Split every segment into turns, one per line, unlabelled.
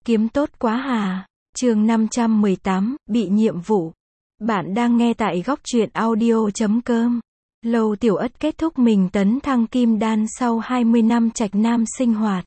Kiếm tốt quá hà. Chương 518, bị nhiệm vụ. Bạn đang nghe tại góc truyện audio.com. Lâu Tiểu Ất kết thúc mình tấn thăng kim đan sau 20 năm trạch nam sinh hoạt.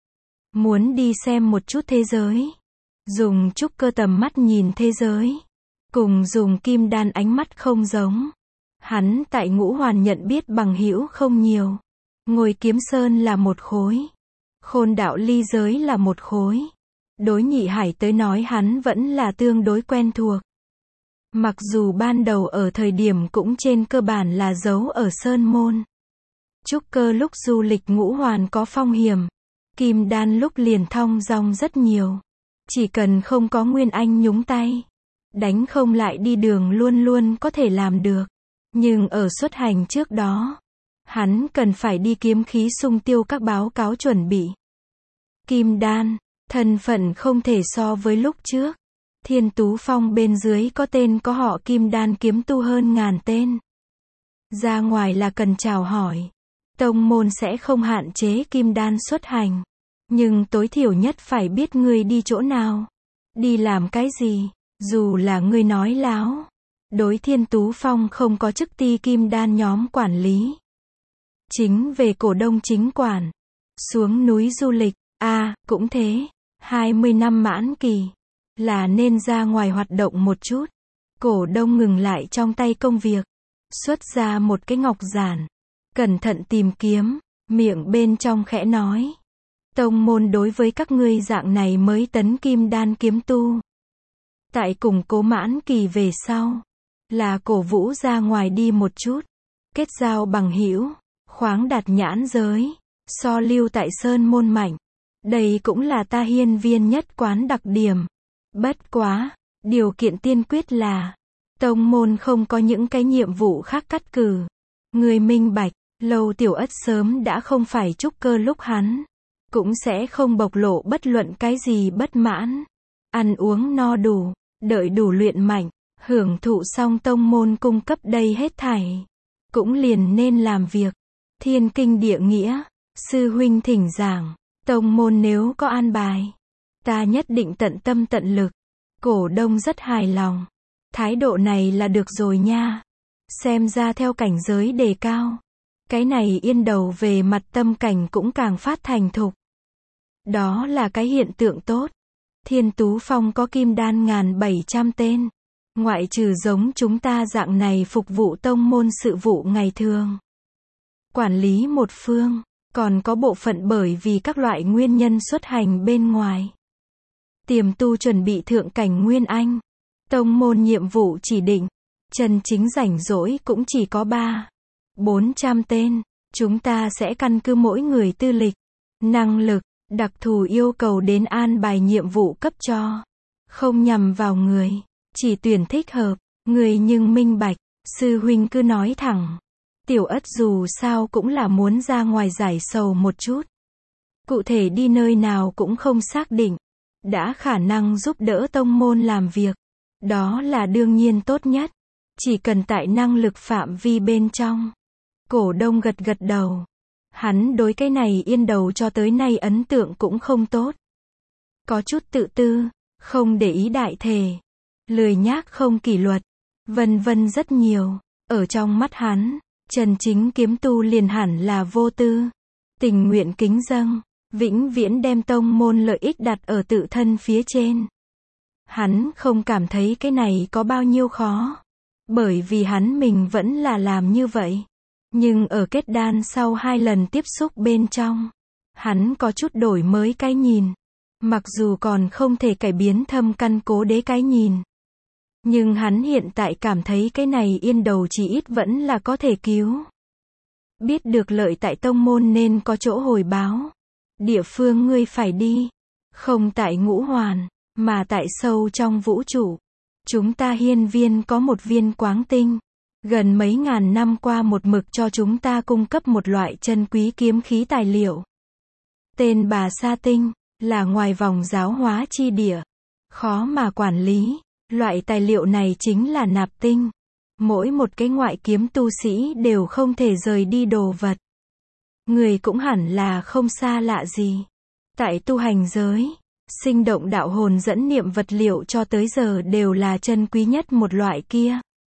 Muốn đi xem một chút thế giới. Dùng trúc cơ tầm mắt nhìn thế giới. Cùng dùng kim đan ánh mắt không giống. Hắn tại Ngũ Hoàn nhận biết bằng hữu không nhiều. Ngồi Kiếm Sơn là một khối. Khôn Đạo ly giới là một khối. Đối Nhị Hải tới nói hắn vẫn là tương đối quen thuộc. Mặc dù ban đầu ở thời điểm cũng trên cơ bản là giấu ở Sơn Môn. Trúc cơ lúc du lịch Ngũ Hoàn có phong hiểm. Kim đan lúc liền thong dong rất nhiều. Chỉ cần không có Nguyên Anh nhúng tay. Đánh không lại đi đường luôn luôn có thể làm được. Nhưng ở xuất hành trước đó, hắn cần phải đi kiếm khí xung tiêu các báo cáo chuẩn bị. Kim đan, thân phận không thể so với lúc trước. Thiên Tú Phong bên dưới có tên có họ kim đan kiếm tu hơn ngàn tên. Ra ngoài là cần chào hỏi. Tông môn sẽ không hạn chế kim đan xuất hành. Nhưng tối thiểu nhất phải biết ngươi đi chỗ nào. Đi làm cái gì, dù là ngươi nói láo. Đối Thiên Tú Phong không có chức ti kim đan nhóm quản lý. Chính về cổ đông chính quản. Xuống núi du lịch, cũng thế. 20 năm mãn kỳ. Là nên ra ngoài hoạt động một chút. Cổ đông ngừng lại trong tay công việc. Xuất ra một cái ngọc giản. Cẩn thận tìm kiếm. Miệng bên trong khẽ nói. Tông môn đối với các ngươi dạng này mới tấn kim đan kiếm tu. Tại củng cố mãn kỳ về sau. Là cổ vũ ra ngoài đi một chút. Kết giao bằng hữu. Khoáng đạt nhãn giới. So lưu tại Sơn Môn mạnh. Đây cũng là ta hiên viên nhất quán đặc điểm. Bất quá, điều kiện tiên quyết là tông môn không có những cái nhiệm vụ khác cắt cử. Người minh bạch, Lâu Tiểu Ất sớm đã không phải trúc cơ lúc hắn. Cũng sẽ không bộc lộ bất luận cái gì bất mãn. Ăn uống no đủ, đợi đủ luyện mạnh, hưởng thụ xong tông môn cung cấp đây hết thảy. Cũng liền nên làm việc. Thiên kinh địa nghĩa, sư huynh thỉnh giảng, tông môn nếu có an bài. Ta nhất định tận tâm tận lực. Cổ đông rất hài lòng. Thái độ này là được rồi nha. Xem ra theo cảnh giới đề cao. Cái này yên đầu về mặt tâm cảnh cũng càng phát thành thục. Đó là cái hiện tượng tốt. Thiên Tú Phong có kim đan 1700 tên. Ngoại trừ giống chúng ta dạng này phục vụ tông môn sự vụ ngày thường. Quản lý một phương. Còn có bộ phận bởi vì các loại nguyên nhân xuất hành bên ngoài. Tiềm tu chuẩn bị thượng cảnh Nguyên Anh. Tông môn nhiệm vụ chỉ định. Chân chính rảnh rỗi cũng chỉ có 400 tên. Chúng ta sẽ căn cứ mỗi người tư lịch, năng lực, đặc thù yêu cầu đến an bài nhiệm vụ cấp cho. Không nhằm vào người. Chỉ tuyển thích hợp. Người nhưng minh bạch. Sư huynh cứ nói thẳng. Tiểu Ất dù sao cũng là muốn ra ngoài giải sầu một chút. Cụ thể đi nơi nào cũng không xác định. Đã khả năng giúp đỡ tông môn làm việc. Đó là đương nhiên tốt nhất. Chỉ cần tại năng lực phạm vi bên trong. Cổ đông gật gật đầu. Hắn đối cái này yên đầu cho tới nay ấn tượng cũng không tốt. Có chút tự tư, không để ý đại thể. Lười nhác không kỷ luật. Vân vân rất nhiều. Ở trong mắt hắn, chân chính kiếm tu liền hẳn là vô tư. Tình nguyện kính dâng. Vĩnh viễn đem tông môn lợi ích đặt ở tự thân phía trên. Hắn không cảm thấy cái này có bao nhiêu khó. Bởi vì hắn mình vẫn là làm như vậy. Nhưng ở kết đan sau 2 lần tiếp xúc bên trong. Hắn có chút đổi mới cái nhìn. Mặc dù còn không thể cải biến thâm căn cố đế cái nhìn. Nhưng hắn hiện tại cảm thấy cái này yên đầu chỉ ít vẫn là có thể cứu. Biết được lợi tại tông môn nên có chỗ hồi báo. Địa phương ngươi phải đi. Không tại Ngũ Hoàn, mà tại sâu trong vũ trụ. Chúng ta hiên viên có một viên quáng tinh. Gần mấy ngàn năm qua một mực cho chúng ta cung cấp một loại chân quý kiếm khí tài liệu. Tên Bà Sa Tinh, là ngoài vòng giáo hóa chi địa. Khó mà quản lý. Loại tài liệu này chính là nạp tinh. Mỗi một cái ngoại kiếm tu sĩ đều không thể rời đi đồ vật. Người cũng hẳn là không xa lạ gì. Tại tu hành giới, Sinh động đạo hồn dẫn niệm vật liệu cho tới giờ đều là chân quý nhất một loại kia.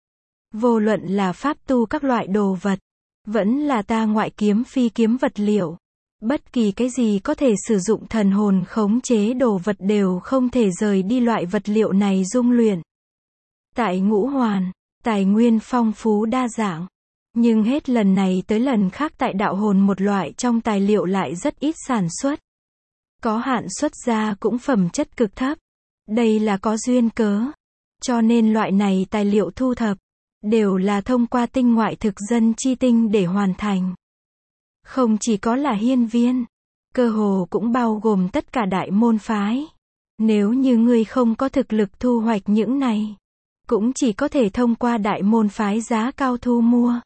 Vô luận là pháp tu các loại đồ vật, vẫn là ta ngoại kiếm phi kiếm vật liệu. Bất kỳ cái gì có thể sử dụng thần hồn khống chế đồ vật đều không thể rời đi loại vật liệu này dung luyện. Tại Ngũ Hoàn, tài nguyên phong phú đa dạng. Nhưng hết lần này tới lần khác tại đạo hồn một loại trong tài liệu lại rất ít sản xuất. Có hạn xuất ra cũng phẩm chất cực thấp. Đây là có duyên cớ. Cho nên loại này tài liệu thu thập, đều là thông qua tinh ngoại thực dân chi tinh để hoàn thành. Không chỉ có là hiên viên, cơ hồ cũng bao gồm tất cả đại môn phái. Nếu như ngươi không có thực lực thu hoạch những này, cũng chỉ có thể thông qua đại môn phái giá cao thu mua.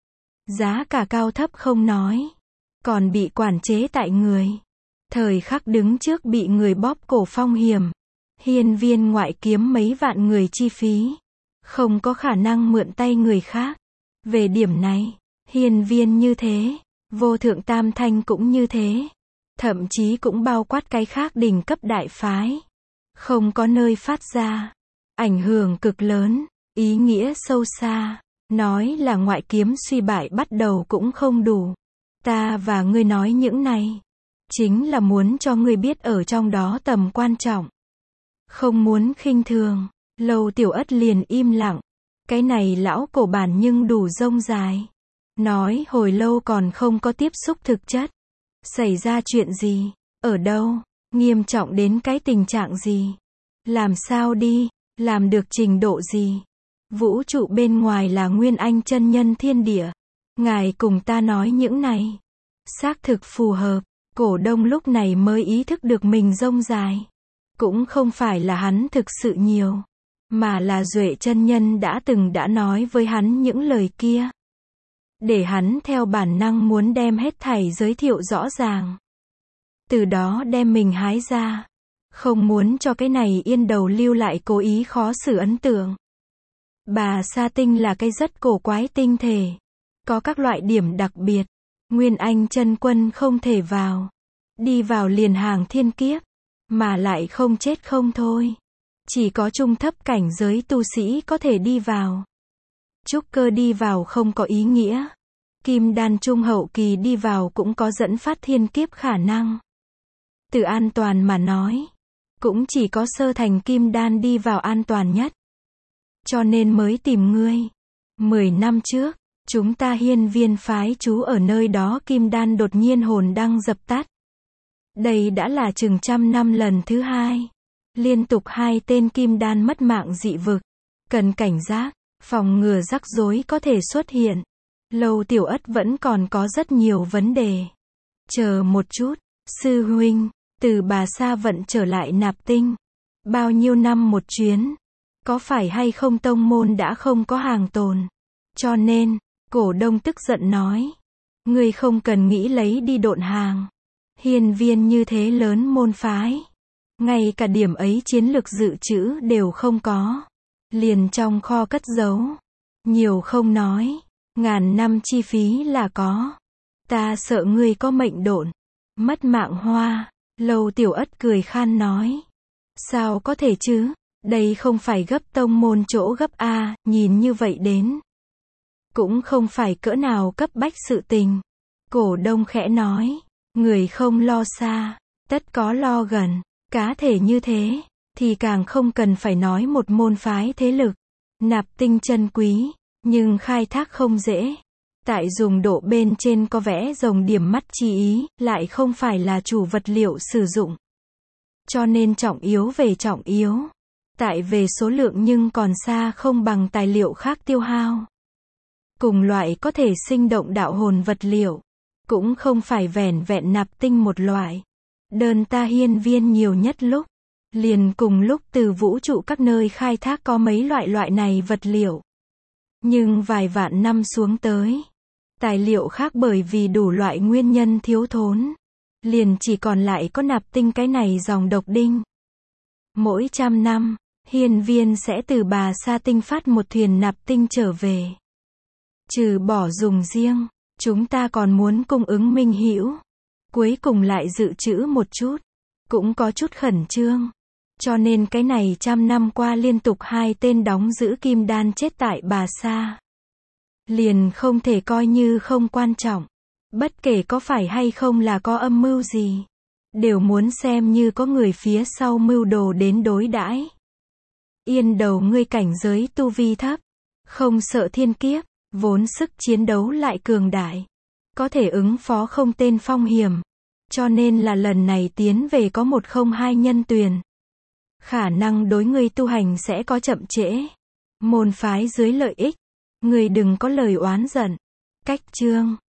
Giá cả cao thấp không nói, còn bị quản chế tại người. Thời khắc đứng trước bị người bóp cổ phong hiểm, hiên viên ngoại kiếm mấy vạn người chi phí, không có khả năng mượn tay người khác. Về điểm này, hiên viên như thế, vô thượng tam thanh cũng như thế, thậm chí cũng bao quát cái khác đỉnh cấp đại phái. Không có nơi phát ra, ảnh hưởng cực lớn, ý nghĩa sâu xa. Nói là ngoại kiếm suy bại bắt đầu cũng không đủ. Ta và ngươi nói những này, chính là muốn cho ngươi biết ở trong đó tầm quan trọng. Không muốn khinh thường. Lâu Tiểu Ất liền im lặng. Cái này lão cổ bản nhưng đủ rông dài. Nói hồi lâu còn không có tiếp xúc thực chất. Xảy ra chuyện gì? Ở đâu? Nghiêm trọng đến cái tình trạng gì? Làm sao đi? Làm được trình độ gì? Vũ trụ bên ngoài là Nguyên Anh chân nhân thiên địa. Ngài cùng ta nói những này. Xác thực phù hợp. Cổ đông lúc này mới ý thức được mình rông dài. Cũng không phải là hắn thực sự nhiều, mà là Duệ chân nhân đã nói với hắn những lời kia. Để hắn theo bản năng muốn đem hết thảy giới thiệu rõ ràng. Từ đó đem mình hái ra. Không muốn cho cái này yên đầu lưu lại cố ý khó xử ấn tượng. Bà Sa Tinh là cái rất cổ quái tinh thể. Có các loại điểm đặc biệt. Nguyên Anh chân quân không thể vào. Đi vào liền hàng thiên kiếp. Mà lại không chết không thôi. Chỉ có trung thấp cảnh giới tu sĩ có thể đi vào. Trúc cơ đi vào không có ý nghĩa. Kim đan trung hậu kỳ đi vào cũng có dẫn phát thiên kiếp khả năng. Từ an toàn mà nói, cũng chỉ có sơ thành kim đan đi vào an toàn nhất. Cho nên mới tìm ngươi. 10 năm trước, chúng ta hiên viên phái trú ở nơi đó kim đan đột nhiên hồn đăng dập tắt. Đây đã là chừng 100 năm lần thứ 2. Liên tục 2 tên kim đan mất mạng dị vực. Cần cảnh giác, phòng ngừa rắc rối có thể xuất hiện. Lâu Tiểu Ất vẫn còn có rất nhiều vấn đề. Chờ một chút, sư huynh, từ Bà Sa vận trở lại Nạp Tinh. Bao nhiêu năm một chuyến? Có phải hay không tông môn đã không có hàng tồn? Cho nên, cổ đông tức giận nói. Ngươi không cần nghĩ lấy đi độn hàng. Hiên viên như thế lớn môn phái. Ngay cả điểm ấy chiến lược dự trữ đều không có. Liền trong kho cất giấu. Nhiều không nói. Ngàn năm chi phí là có. Ta sợ ngươi có mệnh độn. Mất mạng hoa. Lâu Tiểu Ất cười khan nói. Sao có thể chứ? Đây không phải gấp tông môn chỗ gấp A, nhìn như vậy đến. Cũng không phải cỡ nào cấp bách sự tình. Cổ đông khẽ nói. Người không lo xa, tất có lo gần. Cá thể như thế, thì càng không cần phải nói một môn phái thế lực. Nạp Tinh chân quý, nhưng khai thác không dễ. Tại dùng độ bên trên có vẽ rồng điểm mắt chi ý, lại không phải là chủ vật liệu sử dụng. Cho nên trọng yếu về trọng yếu. Tại về số lượng nhưng còn xa không bằng tài liệu khác tiêu hao. Cùng loại có thể sinh động đạo hồn vật liệu. Cũng không phải vẻn vẹn Nạp Tinh một loại. Đơn ta hiên viên nhiều nhất lúc. Liền cùng lúc từ vũ trụ các nơi khai thác có mấy loại này vật liệu. Nhưng vài vạn năm xuống tới. Tài liệu khác bởi vì đủ loại nguyên nhân thiếu thốn. Liền chỉ còn lại có Nạp Tinh cái này dòng độc đinh. Mỗi 100 năm, hiên viên sẽ từ Bà Sa Tinh phát một thuyền Nạp Tinh trở về. Trừ bỏ dùng riêng. Chúng ta còn muốn cung ứng minh hữu. Cuối cùng lại dự trữ một chút. cũng có chút khẩn trương. Cho nên cái này trăm năm qua liên tục hai tên đóng giữ kim đan chết tại Bà Sa. Liền không thể coi như không quan trọng. Bất kể có phải hay không là có âm mưu gì. Đều muốn xem như có người phía sau mưu đồ đến đối đãi. Yên đầu ngươi cảnh giới tu vi thấp. Không sợ thiên kiếp. Vốn sức chiến đấu lại cường đại. Có thể ứng phó không tên phong hiểm. Cho nên là lần này tiến về có 102 nhân tuyển. Khả năng đối ngươi tu hành sẽ có chậm trễ. Môn phái dưới lợi ích. Ngươi đừng có lời oán giận. Cách chương